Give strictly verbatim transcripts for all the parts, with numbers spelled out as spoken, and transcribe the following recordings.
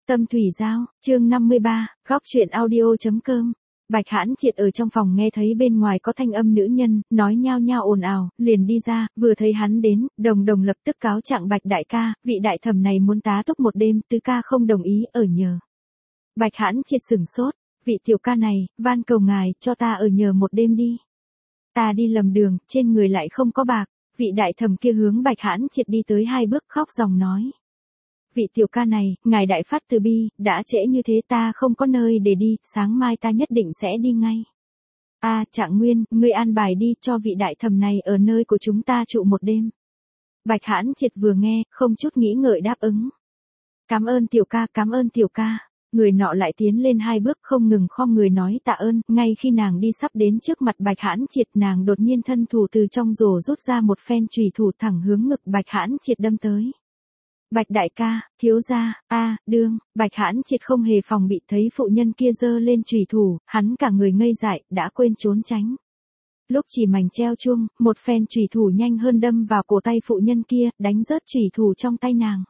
Tâm Thủy Giao, chương năm mươi ba, góc truyện audio.com. Bạch Hãn Triệt ở trong phòng nghe thấy bên ngoài có thanh âm nữ nhân, nói nhao nhao ồn ào, liền đi ra, vừa thấy hắn đến, Đồng Đồng lập tức cáo trạng Bạch đại ca, vị đại thẩm này muốn tá túc một đêm, tứ ca không đồng ý ở nhờ. Bạch Hãn Triệt sửng sốt, vị tiểu ca này, van cầu ngài, cho ta ở nhờ một đêm đi. Ta đi lầm đường, trên người lại không có bạc, vị đại thẩm kia hướng Bạch Hãn Triệt đi tới hai bước khóc dòng nói. Vị tiểu ca này, ngài đại phát từ bi, đã trễ như thế ta không có nơi để đi, sáng mai ta nhất định sẽ đi ngay. A à, Trạng Nguyên, ngươi an bài đi cho vị đại thẩm này ở nơi của chúng ta trụ một đêm. Bạch Hãn Triệt vừa nghe, không chút nghĩ ngợi đáp ứng. Cảm ơn tiểu ca, cảm ơn tiểu ca. Người nọ lại tiến lên hai bước không ngừng khom người nói tạ ơn, ngay khi nàng đi sắp đến trước mặt Bạch Hãn Triệt nàng đột nhiên thân thủ từ trong rổ rút ra một phen chùy thủ thẳng hướng ngực Bạch Hãn Triệt đâm tới. Bạch đại ca, thiếu gia, a, đương, Bạch Hãn Triệt không hề phòng bị thấy phụ nhân kia giơ lên chùy thủ, hắn cả người ngây dại, đã quên trốn tránh. Lúc chỉ mảnh treo chuông, một phen chùy thủ nhanh hơn đâm vào cổ tay phụ nhân kia, đánh rớt chùy thủ trong tay nàng.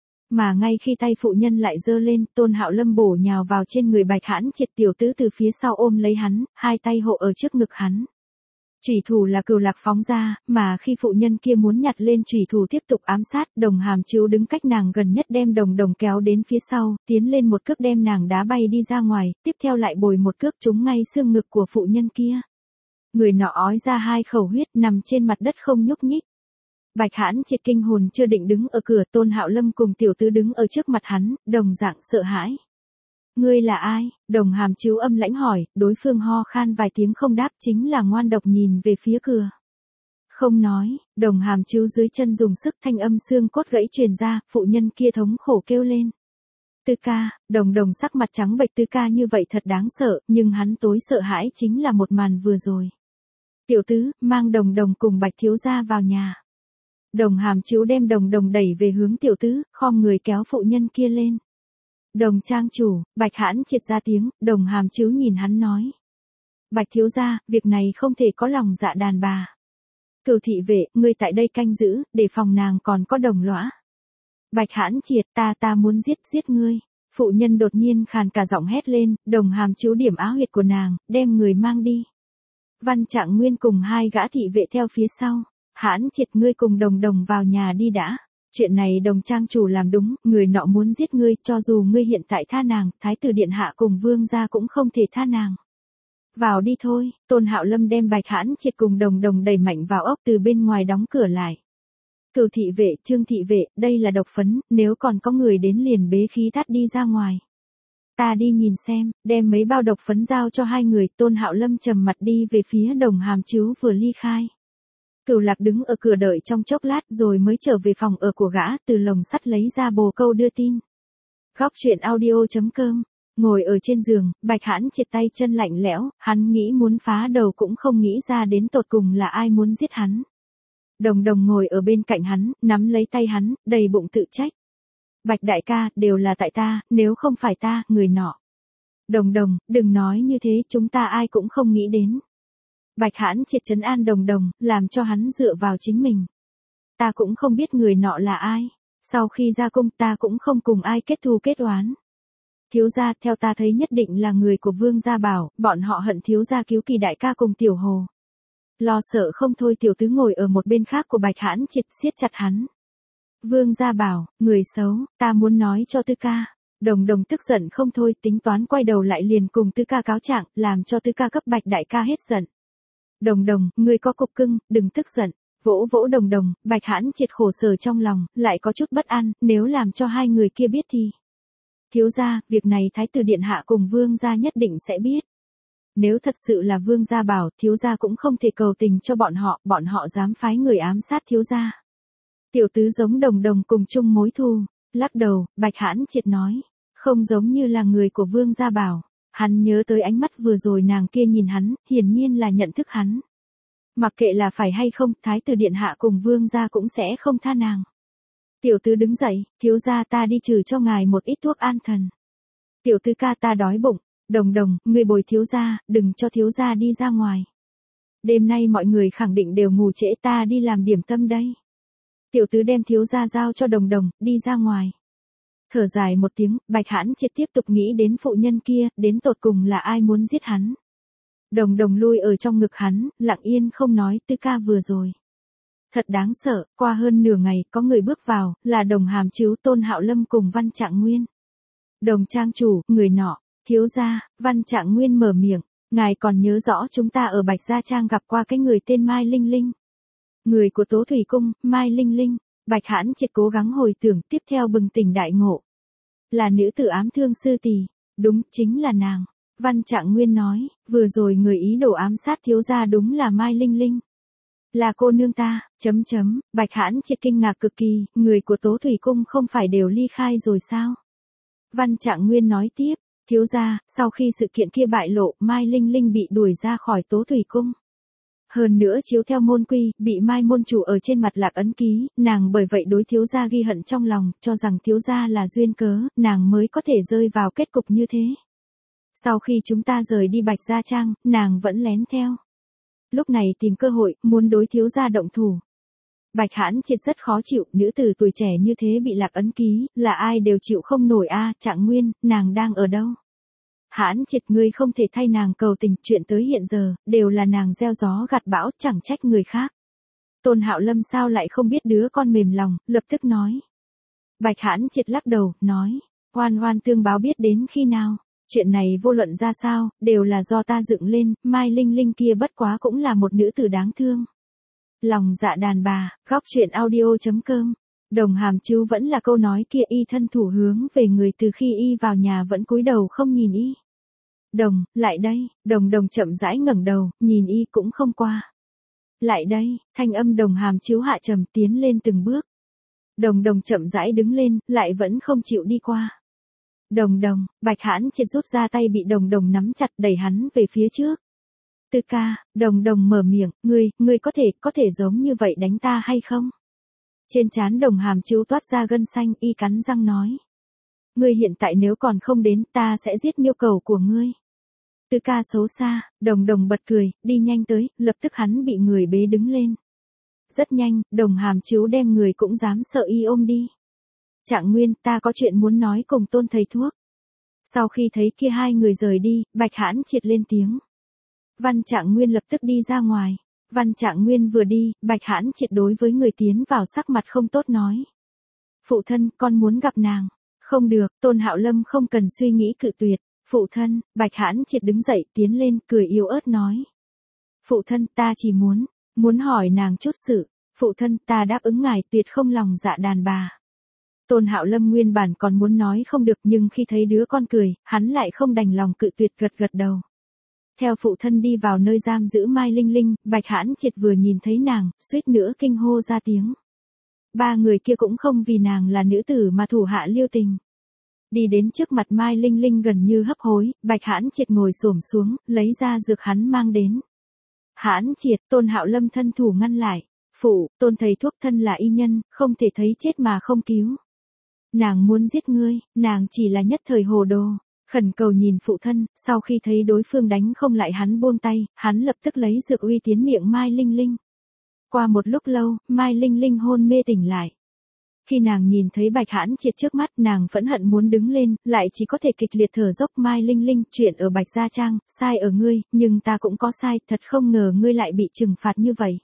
Mà ngay khi tay phụ nhân lại giơ lên, Tôn Hạo Lâm bổ nhào vào trên người Bạch Hãn Triệt tiểu tứ từ phía sau ôm lấy hắn, hai tay hộ ở trước ngực hắn. Chủy thủ là Cừu Lạc phóng ra, mà khi phụ nhân kia muốn nhặt lên chủy thủ tiếp tục ám sát, Đồng Hàm Chiếu đứng cách nàng gần nhất đem Đồng Đồng kéo đến phía sau, tiến lên một cước đem nàng đá bay đi ra ngoài, tiếp theo lại bồi một cước trúng ngay xương ngực của phụ nhân kia. Người nọ ói ra hai khẩu huyết nằm trên mặt đất không nhúc nhích. Bạch Hãn Triệt kinh hồn chưa định đứng ở cửa, Tôn Hạo Lâm cùng tiểu tứ đứng ở trước mặt hắn, đồng dạng sợ hãi. Ngươi là ai? Đồng Hàm Chiếu âm lãnh hỏi, đối phương ho khan vài tiếng không đáp, chính là ngoan độc nhìn về phía cửa. Không nói, Đồng Hàm Chiếu dưới chân dùng sức, thanh âm xương cốt gãy truyền ra, phụ nhân kia thống khổ kêu lên. Tư ca, Đồng Đồng sắc mặt trắng bệch, tư ca như vậy thật đáng sợ, nhưng hắn tối sợ hãi chính là một màn vừa rồi. Tiểu tứ, mang Đồng Đồng cùng Bạch thiếu gia vào nhà. Đồng Hàm Chiếu đem Đồng Đồng đẩy về hướng tiểu tứ, khom người kéo phụ nhân kia lên. Đồng trang chủ, Bạch Hãn Triệt ra tiếng, Đồng Hàm Chiếu nhìn hắn nói. Bạch thiếu gia, việc này không thể có lòng dạ đàn bà. Cửu thị vệ, ngươi tại đây canh giữ, để phòng nàng còn có đồng lõa. Bạch Hãn Triệt, ta ta muốn giết giết ngươi. Phụ nhân đột nhiên khàn cả giọng hét lên, Đồng Hàm Chiếu điểm áo huyệt của nàng, đem người mang đi. Văn Trạng Nguyên cùng hai gã thị vệ theo phía sau. Hãn Triệt, ngươi cùng Đồng Đồng vào nhà đi đã. Chuyện này Đồng trang chủ làm đúng, người nọ muốn giết ngươi, cho dù ngươi hiện tại tha nàng, thái tử điện hạ cùng vương gia cũng không thể tha nàng. Vào đi thôi, Tôn Hạo Lâm đem Bạch Hãn Triệt cùng Đồng Đồng đẩy mạnh vào ốc, từ bên ngoài đóng cửa lại. Cửu thị vệ, Trương thị vệ, đây là độc phấn, nếu còn có người đến liền bế khí thắt đi ra ngoài. Ta đi nhìn xem, đem mấy bao độc phấn giao cho hai người, Tôn Hạo Lâm trầm mặt đi về phía Đồng Hàm Chiếu vừa ly khai. Cửu Lạc đứng ở cửa đợi trong chốc lát rồi mới trở về phòng ở của gã, từ lồng sắt lấy ra bồ câu đưa tin. Góc truyện audio.com, ngồi ở trên giường, Bạch Hãn Triệt tay chân lạnh lẽo, hắn nghĩ muốn phá đầu cũng không nghĩ ra đến tột cùng là ai muốn giết hắn. Đồng Đồng ngồi ở bên cạnh hắn, nắm lấy tay hắn, đầy bụng tự trách. Bạch đại ca, đều là tại ta, nếu không phải ta, người nọ. Đồng Đồng, đừng nói như thế, chúng ta ai cũng không nghĩ đến. Bạch Hãn Triệt trấn an Đồng Đồng, làm cho hắn dựa vào chính mình. Ta cũng không biết người nọ là ai. Sau khi ra cung ta cũng không cùng ai kết thù kết oán. Thiếu gia, theo ta thấy nhất định là người của Vương Gia Bảo, bọn họ hận thiếu gia cứu Kỳ đại ca cùng Tiểu Hồ. Lo sợ không thôi, tiểu tứ ngồi ở một bên khác của Bạch Hãn Triệt siết chặt hắn. Vương Gia Bảo, người xấu, ta muốn nói cho tư ca. Đồng Đồng tức giận không thôi, tính toán quay đầu lại liền cùng tư ca cáo trạng, làm cho tư ca cấp Bạch đại ca hết giận. Đồng Đồng, ngươi có cục cưng, đừng tức giận. Vỗ vỗ Đồng Đồng, Bạch Hãn Triệt khổ sở trong lòng, lại có chút bất an, nếu làm cho hai người kia biết thì. Thiếu gia, việc này thái tử điện hạ cùng vương gia nhất định sẽ biết. Nếu thật sự là Vương Gia Bảo, thiếu gia cũng không thể cầu tình cho bọn họ, bọn họ dám phái người ám sát thiếu gia. Tiểu tứ giống Đồng Đồng cùng chung mối thù, lắc đầu, Bạch Hãn Triệt nói, không giống như là người của Vương Gia Bảo. Hắn nhớ tới ánh mắt vừa rồi nàng kia nhìn hắn, hiển nhiên là nhận thức hắn. Mặc kệ là phải hay không, thái tử điện hạ cùng vương gia cũng sẽ không tha nàng. Tiểu tứ đứng dậy, thiếu gia ta đi trừ cho ngài một ít thuốc an thần. Tiểu tứ ca ta đói bụng, Đồng Đồng, ngươi bồi thiếu gia, đừng cho thiếu gia đi ra ngoài. Đêm nay mọi người khẳng định đều ngủ trễ, ta đi làm điểm tâm đây. Tiểu tứ đem thiếu gia giao cho Đồng Đồng, đi ra ngoài. Thở dài một tiếng, Bạch Hãn Triệt tiếp tục nghĩ đến phụ nhân kia, đến tột cùng là ai muốn giết hắn. Đồng Đồng lui ở trong ngực hắn, lặng yên không nói, Tư ca vừa rồi. Thật đáng sợ, qua hơn nửa ngày, có người bước vào, là Đồng Hàm Trứu, Tôn Hạo Lâm cùng Văn Trạng Nguyên. Đồng trang chủ, người nọ, thiếu gia, Văn Trạng Nguyên mở miệng, ngài còn nhớ rõ chúng ta ở Bạch Gia Trang gặp qua cái người tên Mai Linh Linh. Người của Tố Thủy Cung, Mai Linh Linh. Bạch Hãn Triệt cố gắng hồi tưởng, tiếp theo bừng tỉnh đại ngộ. Là nữ tử ám thương sư tỷ, đúng, chính là nàng. Văn Trạng Nguyên nói, vừa rồi người ý đồ ám sát thiếu gia đúng là Mai Linh Linh. Là cô nương ta, chấm chấm, Bạch Hãn Triệt kinh ngạc cực kỳ, người của Tố Thủy Cung không phải đều ly khai rồi sao? Văn Trạng Nguyên nói tiếp, thiếu gia, sau khi sự kiện kia bại lộ, Mai Linh Linh bị đuổi ra khỏi Tố Thủy Cung. Hơn nữa chiếu theo môn quy, bị Mai môn chủ ở trên mặt lạc ấn ký, nàng bởi vậy đối thiếu gia ghi hận trong lòng, cho rằng thiếu gia là duyên cớ, nàng mới có thể rơi vào kết cục như thế. Sau khi chúng ta rời đi Bạch Gia Trang, nàng vẫn lén theo. Lúc này tìm cơ hội, muốn đối thiếu gia động thủ. Bạch Hãn Triệt rất khó chịu, nữ tử tuổi trẻ như thế bị lạc ấn ký, là ai đều chịu không nổi a. Trạng Nguyên, nàng đang ở đâu? Hãn Triệt, ngươi không thể thay nàng cầu tình, chuyện tới hiện giờ, đều là nàng gieo gió gặt bão, chẳng trách người khác. Tôn Hạo Lâm sao lại không biết đứa con mềm lòng, lập tức nói. Bạch Hãn Triệt lắc đầu, nói, oan oan tương báo biết đến khi nào, chuyện này vô luận ra sao, đều là do ta dựng lên, Mai Linh Linh kia bất quá cũng là một nữ tử đáng thương. Lòng dạ đàn bà, góc truyện audio.com. Đồng Hàm Trứu vẫn là câu nói kia, y thân thủ hướng về người, từ khi y vào nhà vẫn cúi đầu không nhìn y. Đồng, lại đây, Đồng Đồng chậm rãi ngẩng đầu, nhìn y cũng không qua. Lại đây, thanh âm Đồng Hàm Trứu hạ trầm, tiến lên từng bước. Đồng Đồng chậm rãi đứng lên, lại vẫn không chịu đi qua. Đồng Đồng, Bạch Hãn Triệt rút ra tay bị Đồng Đồng nắm chặt, đẩy hắn về phía trước. Tư ca, Đồng Đồng mở miệng, ngươi, ngươi có thể, có thể giống như vậy đánh ta hay không? Trên trán Đồng Hàm Trứu toát ra gân xanh, y cắn răng nói. Ngươi hiện tại nếu còn không đến, ta sẽ giết miêu cầu của ngươi. Tư ca xấu xa, Đồng Đồng bật cười, đi nhanh tới, lập tức hắn bị người bế đứng lên. Rất nhanh, Đồng Hàm Trứu đem người cũng dám sợ y ôm đi. Trạng Nguyên, ta có chuyện muốn nói cùng Tôn thầy thuốc. Sau khi thấy kia hai người rời đi, Bạch Hãn Triệt lên tiếng. Văn Trạng Nguyên lập tức đi ra ngoài. Văn Trạng Nguyên vừa đi, Bạch Hãn Triệt đối với người tiến vào sắc mặt không tốt nói. Phụ thân, con muốn gặp nàng. Không được, Tôn Hạo Lâm không cần suy nghĩ cự tuyệt. Phụ thân, Bạch Hãn Triệt đứng dậy tiến lên, cười yếu ớt nói. Phụ thân, ta chỉ muốn, muốn hỏi nàng chút sự. Phụ thân, ta đáp ứng ngài, tuyệt không lòng dạ đàn bà. Tôn Hạo Lâm nguyên bản còn muốn nói không được, nhưng khi thấy đứa con cười, hắn lại không đành lòng cự tuyệt, gật gật đầu. Theo phụ thân đi vào nơi giam giữ Mai Linh Linh, Bạch Hãn Triệt vừa nhìn thấy nàng, suýt nữa kinh hô ra tiếng. Ba người kia cũng không vì nàng là nữ tử mà thủ hạ lưu tình. Đi đến trước mặt Mai Linh Linh gần như hấp hối, Bạch Hãn Triệt ngồi xổm xuống, lấy ra dược hắn mang đến. Hãn Triệt, Tôn Hạo Lâm thân thủ ngăn lại. Phụ, Tôn thầy thuốc thân là y nhân, không thể thấy chết mà không cứu. Nàng muốn giết ngươi, nàng chỉ là nhất thời hồ đồ. Khẩn cầu nhìn phụ thân, sau khi thấy đối phương đánh không lại hắn buông tay, hắn lập tức lấy dược uy tiến miệng Mai Linh Linh. Qua một lúc lâu, Mai Linh Linh hôn mê tỉnh lại. Khi nàng nhìn thấy Bạch Hãn Triệt trước mắt, nàng phẫn hận muốn đứng lên, lại chỉ có thể kịch liệt thở dốc. Mai Linh Linh, chuyện ở Bạch Gia Trang, sai ở ngươi, nhưng ta cũng có sai, thật không ngờ ngươi lại bị trừng phạt như vậy.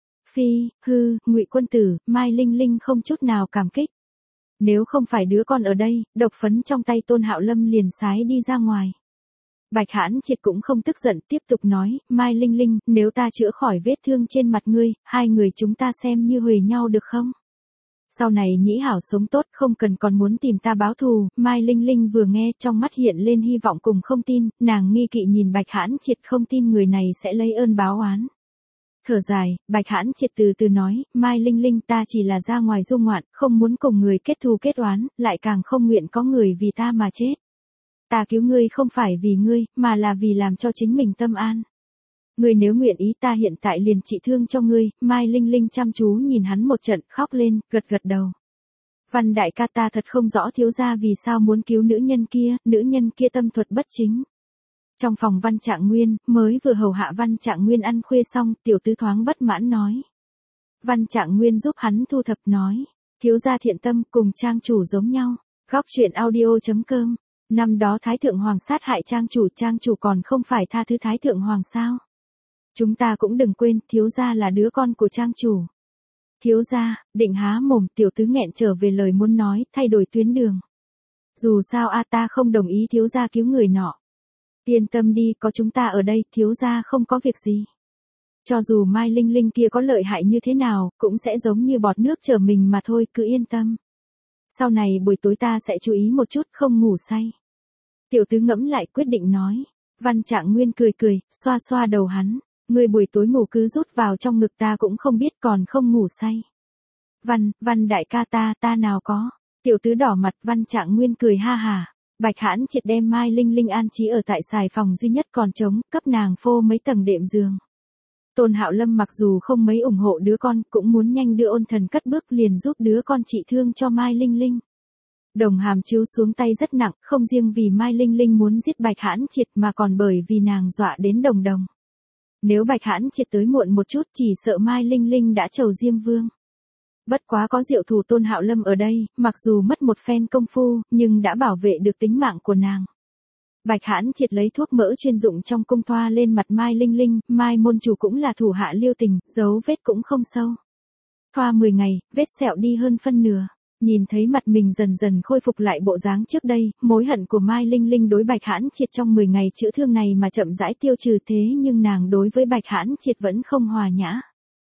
Phi, hư, Ngụy quân tử, Mai Linh Linh không chút nào cảm kích. Nếu không phải đứa con ở đây, độc phấn trong tay Tôn Hạo Lâm liền sái đi ra ngoài. Bạch Hãn Triệt cũng không tức giận, tiếp tục nói, Mai Linh Linh, nếu ta chữa khỏi vết thương trên mặt ngươi, hai người chúng ta xem như huề nhau được không? Sau này nhĩ hảo sống tốt, không cần còn muốn tìm ta báo thù. Mai Linh Linh vừa nghe, trong mắt hiện lên hy vọng cùng không tin, nàng nghi kỵ nhìn Bạch Hãn Triệt, không tin người này sẽ lấy ơn báo oán. Thở dài, Bạch Hãn Triệt từ từ nói, Mai Linh Linh, ta chỉ là ra ngoài du ngoạn, không muốn cùng người kết thù kết oán, lại càng không nguyện có người vì ta mà chết. Ta cứu ngươi không phải vì ngươi, mà là vì làm cho chính mình tâm an. Ngươi nếu nguyện ý, ta hiện tại liền trị thương cho ngươi. Mai Linh Linh chăm chú nhìn hắn một trận, khóc lên, gật gật đầu. Văn đại ca, ta thật không rõ thiếu gia vì sao muốn cứu nữ nhân kia, nữ nhân kia tâm thuật bất chính. Trong phòng Văn Trạng Nguyên, mới vừa hầu hạ Văn Trạng Nguyên ăn khuya xong, tiểu tứ thoáng bất mãn nói. Văn Trạng Nguyên giúp hắn thu thập nói, thiếu gia thiện tâm, cùng trang chủ giống nhau. Góc truyện audio.com. Năm đó Thái Thượng Hoàng sát hại trang chủ, trang chủ còn không phải tha thứ Thái Thượng Hoàng sao? Chúng ta cũng đừng quên, thiếu gia là đứa con của trang chủ. Thiếu gia, định há mồm, tiểu tứ nghẹn trở về lời muốn nói, thay đổi tuyến đường. Dù sao a ta không đồng ý thiếu gia cứu người nọ. Yên tâm đi, có chúng ta ở đây, thiếu gia không có việc gì. Cho dù Mai Linh Linh kia có lợi hại như thế nào, cũng sẽ giống như bọt nước trở mình mà thôi, cứ yên tâm. Sau này buổi tối ta sẽ chú ý một chút, không ngủ say. Tiểu tứ ngẫm lại quyết định nói. Văn Trạng Nguyên cười cười, xoa xoa đầu hắn. Ngươi buổi tối ngủ cứ rút vào trong ngực ta cũng không biết còn không ngủ say. Văn, Văn đại ca ta, ta nào có. Tiểu tứ đỏ mặt, Văn Trạng Nguyên cười ha hà. Bạch Hãn Triệt đem Mai Linh Linh an trí ở tại xài phòng duy nhất còn trống, cấp nàng phô mấy tầng đệm giường. Tôn Hạo Lâm mặc dù không mấy ủng hộ đứa con, cũng muốn nhanh đưa ôn thần cất bước liền giúp đứa con trị thương cho Mai Linh Linh. Đồng Hàm Chiếu xuống tay rất nặng, không riêng vì Mai Linh Linh muốn giết Bạch Hãn Triệt mà còn bởi vì nàng dọa đến Đồng Đồng. Nếu Bạch Hãn Triệt tới muộn một chút chỉ sợ Mai Linh Linh đã trầu Diêm Vương. Bất quá có diệu thủ Tôn Hạo Lâm ở đây, mặc dù mất một phen công phu, nhưng đã bảo vệ được tính mạng của nàng. Bạch Hãn Triệt lấy thuốc mỡ chuyên dụng trong cung thoa lên mặt Mai Linh Linh, Mai môn chủ cũng là thủ hạ Liêu Tình, dấu vết cũng không sâu. Thoa mười ngày, vết sẹo đi hơn phân nửa. Nhìn thấy mặt mình dần dần khôi phục lại bộ dáng trước đây, mối hận của Mai Linh Linh đối Bạch Hãn Triệt trong mười ngày chữa thương này mà chậm rãi tiêu trừ, thế nhưng nàng đối với Bạch Hãn Triệt vẫn không hòa nhã.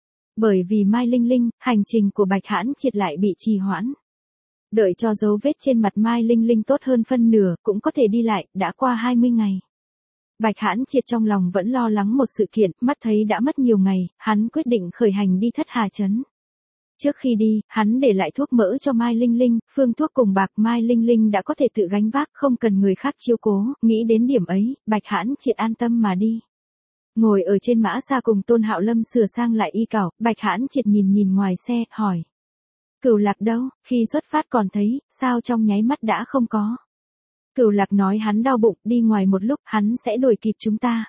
Bởi vì Mai Linh Linh, hành trình của Bạch Hãn Triệt lại bị trì hoãn. Đợi cho dấu vết trên mặt Mai Linh Linh tốt hơn phân nửa, cũng có thể đi lại, đã qua hai mươi ngày. Bạch Hãn Triệt trong lòng vẫn lo lắng một sự kiện, mắt thấy đã mất nhiều ngày, hắn quyết định khởi hành đi Thất Hà Trấn. Trước khi đi, hắn để lại thuốc mỡ cho Mai Linh Linh, phương thuốc cùng bạc Mai Linh Linh đã có thể tự gánh vác, không cần người khác chiếu cố, nghĩ đến điểm ấy, Bạch Hãn Triệt an tâm mà đi. Ngồi ở trên mã xa cùng Tôn Hạo Lâm sửa sang lại y cảo, Bạch Hãn Triệt nhìn nhìn ngoài xe, hỏi. Cửu Lạc đâu, khi xuất phát còn thấy, sao trong nháy mắt đã không có. Cửu Lạc nói hắn đau bụng, đi ngoài một lúc, hắn sẽ đuổi kịp chúng ta.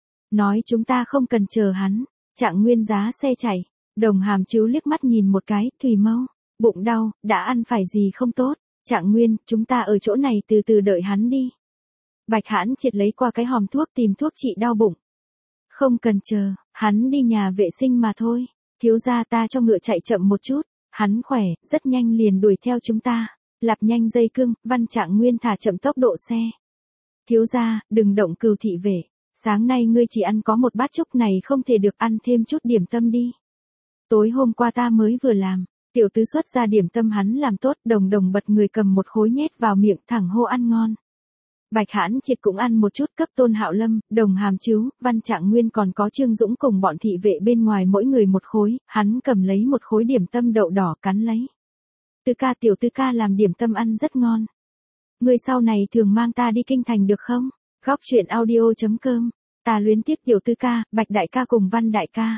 Nói chúng ta không cần chờ hắn, Trạng Nguyên giá xe chạy. Đồng Hàm Chiếu liếc mắt nhìn một cái, Thùy Mâu, bụng đau, đã ăn phải gì không tốt, Trạng Nguyên, chúng ta ở chỗ này từ từ đợi hắn đi. Bạch Hãn Triệt lấy qua cái hòm thuốc tìm thuốc trị đau bụng. Không cần chờ, hắn đi nhà vệ sinh mà thôi, thiếu gia ta cho ngựa chạy chậm một chút, hắn khỏe, rất nhanh liền đuổi theo chúng ta, lạp nhanh dây cương, Văn Trạng Nguyên thả chậm tốc độ xe. Thiếu gia, đừng động Cừu thị vệ, sáng nay ngươi chỉ ăn có một bát chúc này không thể được, ăn thêm chút điểm tâm đi. Tối hôm qua ta mới vừa làm, tiểu tứ xuất ra điểm tâm hắn làm tốt, Đồng Đồng bật người cầm một khối nhét vào miệng thẳng hô ăn ngon. Bạch Hãn Triệt cũng ăn một chút cấp Tôn Hạo Lâm, Đồng Hàm Chiếu, Văn Trạng Nguyên còn có Trương Dũng cùng bọn thị vệ bên ngoài mỗi người một khối, hắn cầm lấy một khối điểm tâm đậu đỏ cắn lấy. Tứ ca, tiểu tứ ca làm điểm tâm ăn rất ngon. Người sau này thường mang ta đi kinh thành được không? Góc truyện audio.com. Ta luyến tiếc tiểu tứ ca, Bạch đại ca cùng Văn đại ca.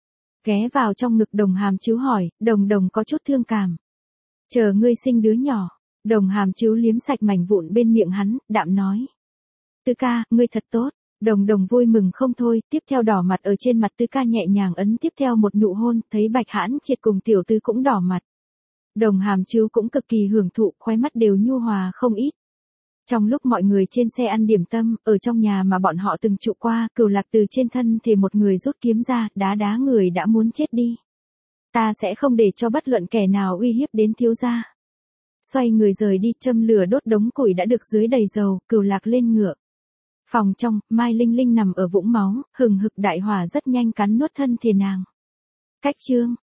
Ghé vào trong ngực Đồng Hàm Chiếu hỏi, Đồng Đồng có chút thương cảm. Chờ ngươi sinh đứa nhỏ. Đồng Hàm Chiếu liếm sạch mảnh vụn bên miệng hắn, đạm nói. Tứ ca, ngươi thật tốt. Đồng Đồng vui mừng không thôi, tiếp theo đỏ mặt ở trên mặt tứ ca nhẹ nhàng ấn tiếp theo một nụ hôn, thấy Bạch Hãn Triệt cùng tiểu tứ cũng đỏ mặt. Đồng Hàm Chiếu cũng cực kỳ hưởng thụ, khóe mắt đều nhu hòa không ít. Trong lúc mọi người trên xe ăn điểm tâm, ở trong nhà mà bọn họ từng trụ qua, Cửu Lạc từ trên thân thể một người rút kiếm ra, đá đá người đã muốn chết đi. Ta sẽ không để cho bất luận kẻ nào uy hiếp đến thiếu gia. Xoay người rời đi, châm lửa đốt đống củi đã được dưới đầy dầu, Cửu Lạc lên ngựa. Phòng trong, Mai Linh Linh nằm ở vũng máu, hừng hực đại hỏa rất nhanh cắn nuốt thân thể nàng. Cách chương